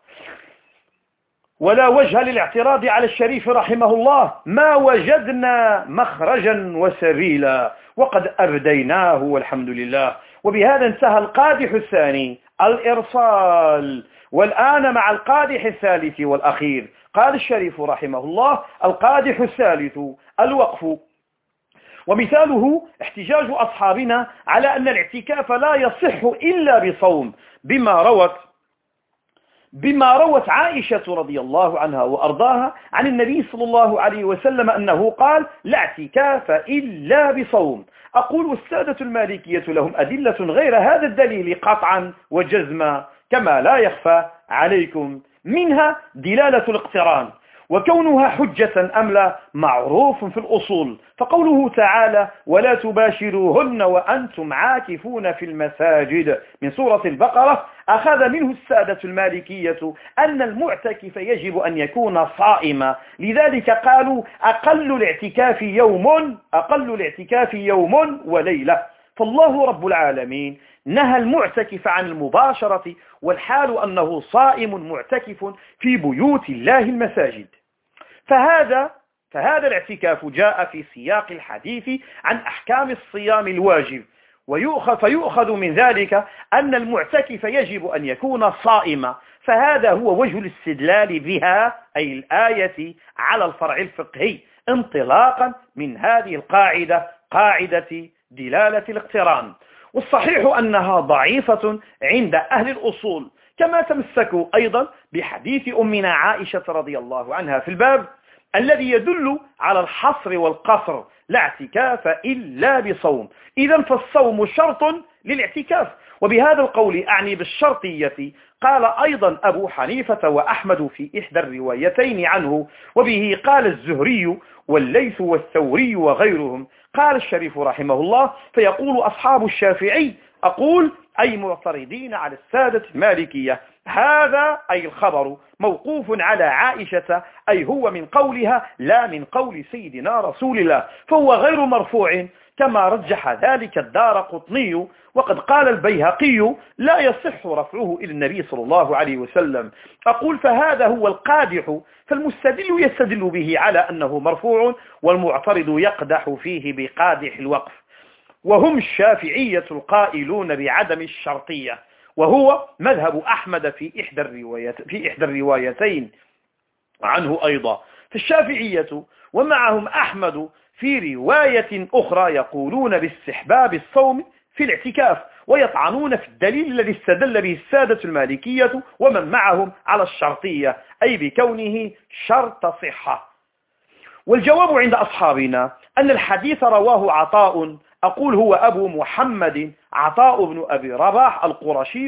الله، ما وجدنا مخرجا وسبيلا وقد أبديناه والحمد لله. وبهذا انتهى القادح الثاني الإرسال، والآن مع القادح الثالث والأخير. قال الشريف رحمه الله: القادح الثالث الوقف، ومثاله احتجاج أصحابنا على أن الاعتكاف لا يصح إلا بصوم، بما بما روت عائشة رضي الله عنها وأرضاها عن النبي صلى الله عليه وسلم أنه قال: لا اعتكاف إلا بصوم. أقول والسادة المالكية لهم أدلة غير هذا الدليل قطعا وجزما كما لا يخفى عليكم، منها دلالة الاقتران، وكونها حجة أم لا معروف في الأصول، فقوله تعالى: ولا تباشروهن وأنتم عاكفون في المساجد من سورة البقرة، أخذ منه السادة المالكية أن المعتكف يجب أن يكون صائما، لذلك قالوا أقل الاعتكاف يوم وليلة. فالله رب العالمين نهى المعتكف عن المباشرة والحال أنه صائم معتكف في بيوت الله المساجد. فهذا الاعتكاف جاء في سياق الحديث عن أحكام الصيام الواجب، فيؤخذ من ذلك أن المعتكف يجب أن يكون صائما، فهذا هو وجه الاستدلال بها أي الآية على الفرع الفقهي، انطلاقا من هذه القاعدة، قاعدة دلالة الاقتران. والصحيح أنها ضعيفة عند أهل الأصول، كما تمسكوا أيضا بحديث أمنا عائشة رضي الله عنها في الباب الذي يدل على الحصر والقصر: لا اعتكاف إلا بصوم. إذن فالصوم شرط للاعتكاف، وبهذا القول أعني بالشرطية قال أيضا أبو حنيفة وأحمد في إحدى الروايتين عنه، وبه قال الزهري والليث والثوري وغيرهم. قال الشريف رحمه الله: فيقول أصحاب الشافعي أقول أي معترضين على السادة المالكية: هذا أي الخبر موقوف على عائشة، أي هو من قولها لا من قول سيدنا رسول الله، فهو غير مرفوع كما رجح ذلك الدارقطني. وقد قال البيهقي: لا يصح رفعه إلى النبي صلى الله عليه وسلم. أقول فهذا هو القادح، فالمستدل يستدل به على أنه مرفوع، والمعترض يقدح فيه بقادح الوقف. وهم الشافعية القائلون بعدم الشرطية، وهو مذهب أحمد في إحدى الروايتين عنه أيضا. فالشافعية ومعهم أحمد في رواية أخرى يقولون باستحباب الصوم في الاعتكاف، ويطعنون في الدليل الذي استدل به السادة المالكية ومن معهم على الشرطية، أي بكونه شرط صحة. والجواب عند أصحابنا أن الحديث رواه عطاء، أقول هو أبو محمد عطاء بن أبي رباح القرشي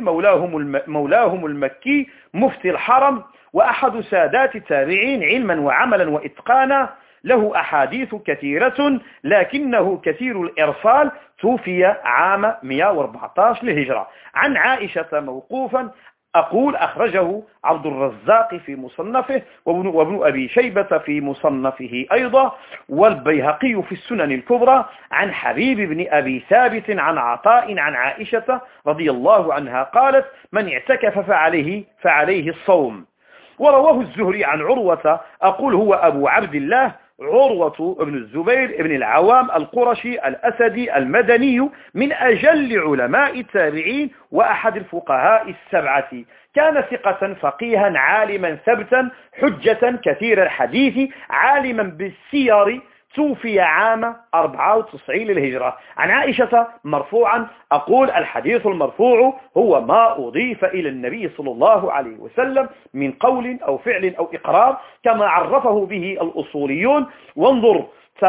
مولاهم المكي مفتي الحرم، وأحد سادات التابعين علما وعملا وإتقانا، له أحاديث كثيرة لكنه كثير الإرسال، توفي عام 114 للهجرة، عن عائشة موقوفا. أقول أخرجه عبد الرزاق في مصنفه وابن أبي شيبة في مصنفه أيضا، والبيهقي في السنن الكبرى، عن حبيب بن أبي ثابت عن عطاء عن عائشة رضي الله عنها قالت: من اعتكف فعليه الصوم. ورواه الزهري عن عروة، أقول هو أبو عبد الله عروة بن الزبير بن العوام القرشي الأسدي المدني، من أجل علماء التابعين وأحد الفقهاء السبعة، كان ثقة فقيها عالما ثبتا حجة كثير الحديث عالما بالسير، توفي عام 94 للهجرة، عن عائشة مرفوعا. أقول الحديث المرفوع هو ما أضيف إلى النبي صلى الله عليه وسلم من قول أو فعل أو إقرار كما عرفه به الأصوليون. وانظر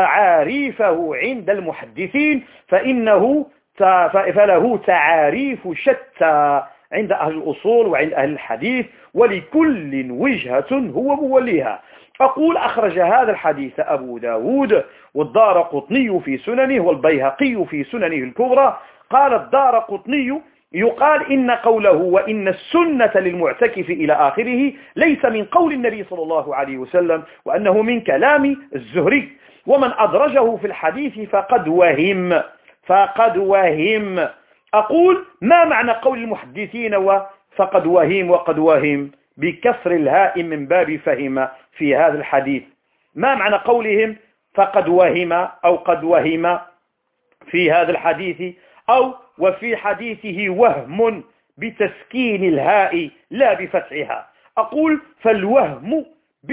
تعاريفه عند المحدثين فله تعاريف شتى عند أهل الأصول وعند أهل الحديث، ولكل وجهة هو موليها. أقول أخرج هذا الحديث أبو داود والدارقطني في سننه والبيهقي في سننه الكبرى. قال الدارقطني: يقال إن قوله وإن السنة للمعتكف إلى آخره ليس من قول النبي صلى الله عليه وسلم، وأنه من كلام الزهري، ومن أدرجه في الحديث فقد وهم. أقول ما معنى قول المحدثين وفقد وهم وقد وهم بكسر الهاء من باب فهم في هذا الحديث؟ ما معنى قولهم فقد وهم أو قد وهم في هذا الحديث، أو وفي حديثه وهم بتسكين الهاء لا بفتحها؟ أقول فالوهم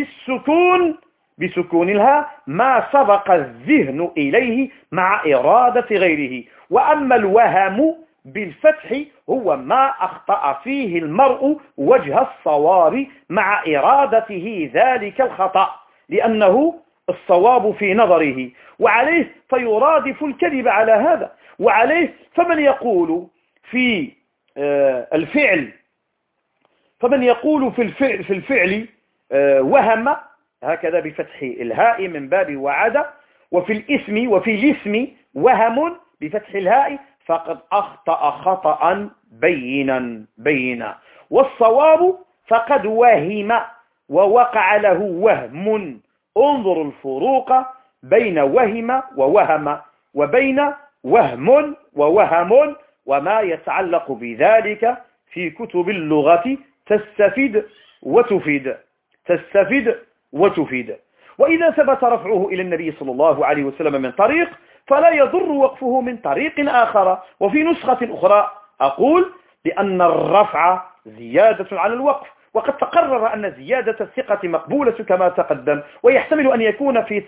بسكون الهاء ما سبق الذهن إليه مع إرادة غيره، وأما الوهم بالفتح هو ما أخطأ فيه المرء وجه الصواب مع إرادته ذلك الخطأ، لأنه الصواب في نظره، وعليه فيرادف الكذب على هذا. وعليه فمن يقول في الفعل في الفعل وهم، هكذا بفتح الهاء من باب وعد، وفي الاسم وهم بفتح الهاء، فقد أخطأ خطأ بينا. والصواب فقد وهم ووقع له وهم. انظر الفروق بين وهم ووهم، وبين وهم ووهم، وما يتعلق بذلك في كتب اللغة تستفد وتفيد. وإذا ثبت رفعه إلى النبي صلى الله عليه وسلم من طريق فلا يضر وقفه من طريق آخر. وفي نسخة أخرى أقول بأن الرفع زيادة على الوقف، وقد تقرر أن زيادة الثقة مقبولة كما تقدم، ويحتمل أن يكون في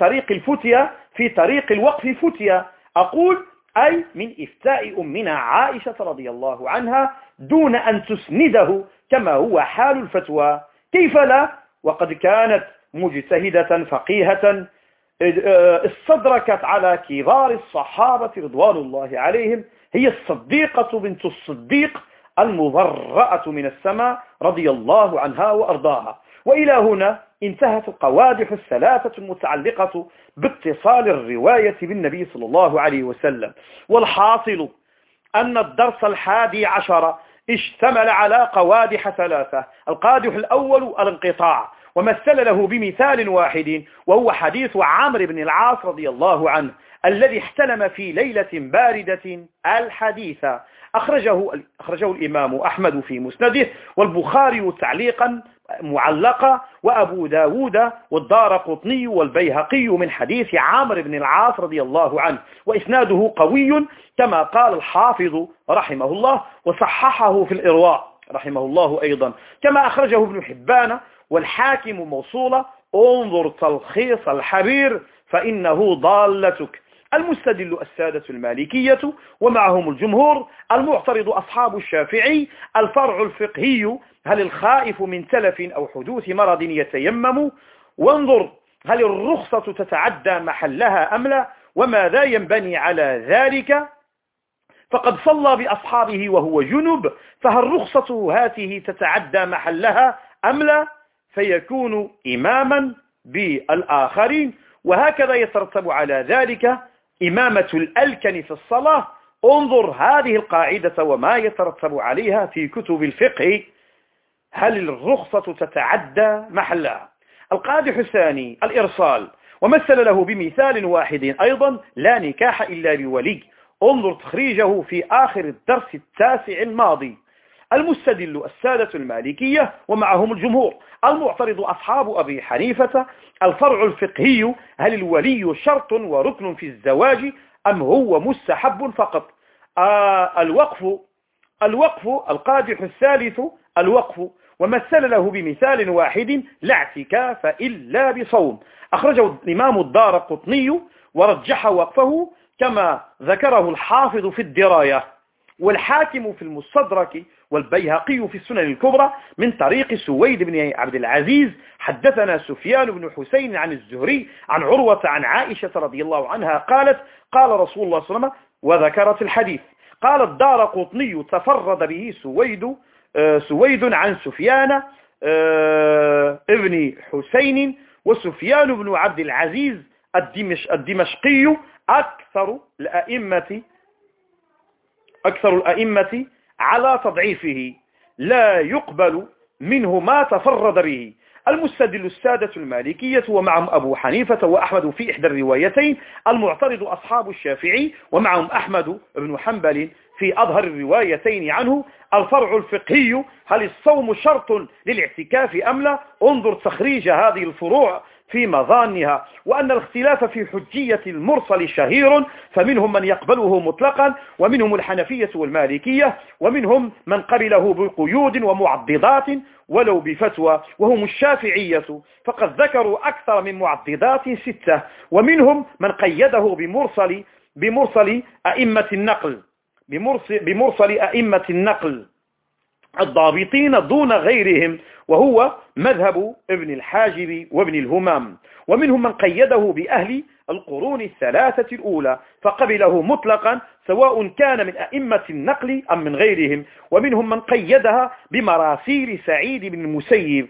طريق الوقف فتيا. أقول أي من إفتاء أمنا عائشة رضي الله عنها دون أن تسنده كما هو حال الفتوى. كيف لا؟ وقد كانت مجتهدة فقيهة استدركت على كبار الصحابة رضوان الله عليهم، هي الصديقة بنت الصديق المبرأة من السماء رضي الله عنها وأرضاها. وإلى هنا انتهت القوادح الثلاثة المتعلقة باتصال الرواية بالنبي صلى الله عليه وسلم. والحاصل أن الدرس 11 اشتمل على قوادح ثلاثة. القادح الأول الانقطاع، ومثل له بمثال واحد، وهو حديث عمرو بن العاص رضي الله عنه الذي احتلم في ليلة باردة الحديث. أخرجه الإمام أحمد في مسنده، والبخاري تعليقا معلقا، وأبو داود والدارقطني والبيهقي من حديث عمرو بن العاص رضي الله عنه، وإسناده قوي كما قال الحافظ رحمه الله، وصححه في الإرواء رحمه الله أيضا، كما أخرجه ابن حبان والحاكم موصولة. انظر تلخيص الحبير فإنه ضالتك. المستدل السادة المالكية ومعهم الجمهور، المعترض أصحاب الشافعي، الفرع الفقهي هل الخائف من تلف أو حدوث مرض يتيمم، وانظر هل الرخصة تتعدى محلها أم لا، وماذا ينبني على ذلك. فقد صلى بأصحابه وهو جنب، فهل رخصته هاته تتعدى محلها أم لا، فيكون إماما بالآخرين. وهكذا يترتب على ذلك إمامة الألكن في الصلاة. انظر هذه القاعدة وما يترتب عليها في كتب الفقه، هل الرخصة تتعدى محلها. القادح الثاني الإرسال، ومثل له بمثال واحد أيضا، لا نكاح إلا بولي. انظر تخريجه في آخر الدرس 9 الماضي. المستدل السادة المالكية ومعهم الجمهور، المعترض أصحاب أبي حنيفة، الفرع الفقهي هل الولي شرط وركن في الزواج أم هو مستحب فقط. الوقف القادح الثالث الوقف، ومثل له بمثال واحد، لا اعتكاف إلا بصوم. أخرجه الإمام الدارقطني ورجح وقفه كما ذكره الحافظ في الدراية، والحاكم في المستدرك، والبيهقي في السنن الكبرى من طريق سويد بن عبد العزيز. حدثنا سفيان بن حسين عن الزهري عن عروة عن عائشة رضي الله عنها قالت قال رسول الله صلى الله عليه وسلم، وذكرت الحديث. قال الدارقطني تفرد به سويد عن سفيان ابن حسين، وسفيان بن عبد العزيز الدمشقي أكثر الأئمة على تضعيفه، لا يقبل منه ما تفرد به. المستدل السادة المالكية ومعهم أبو حنيفة وأحمد في إحدى الروايتين، المعترض أصحاب الشافعي ومعهم أحمد بن حنبل في أظهر الروايتين عنه. الفرع الفقهي هل الصوم شرط للاعتكاف أم لا. انظر تخريج هذه الفروع في مظانها، وأن الاختلاف في حجية المرسل شهير، فمنهم من يقبله مطلقا، ومنهم الحنفية والمالكية، ومنهم من قبله بقيود ومعضدات ولو بفتوى، وهم الشافعية، فقد ذكروا أكثر من معضدات 6، ومنهم من قيده بمرسل أئمة النقل بمرسل أئمة النقل الضابطين دون غيرهم، وهو مذهب ابن الحاجب وابن الهمام. ومنهم من قيده بأهل القرون الثلاثة الأولى فقبله مطلقا سواء كان من أئمة النقل أم من غيرهم. ومنهم من قيدها بمراسيل سعيد بن المسيب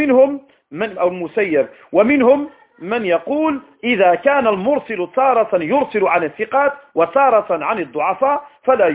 ومنهم من يقول إذا كان المرسل تارة يرسل عن الثقات وتارة عن الضعفاء فلا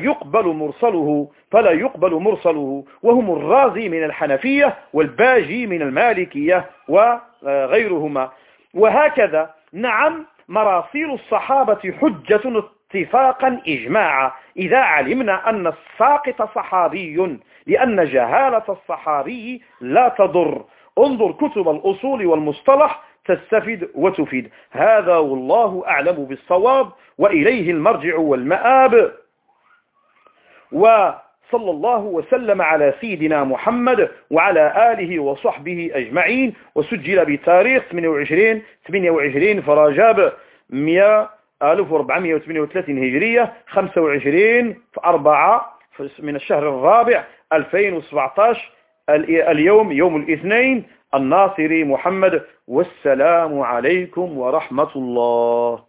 يقبل مرسله، وهم الرازي من الحنفية والباجي من المالكية وغيرهما. وهكذا نعم مراسيل الصحابة حجة اتفاقا إجماعا إذا علمنا أن الساقط صحابي، لأن جهالة الصحابي لا تضر. انظر كتب الأصول والمصطلح تستفد وتفيد. هذا والله أعلم بالصواب، وإليه المرجع والمآب. وصلى الله وسلم على سيدنا محمد وعلى آله وصحبه أجمعين. وسجل بتاريخ 28 فرجاب 1438 هجرية، 25/4 من الشهر الرابع 2017، اليوم يوم الاثنين، الناصري محمد. والسلام عليكم ورحمة الله.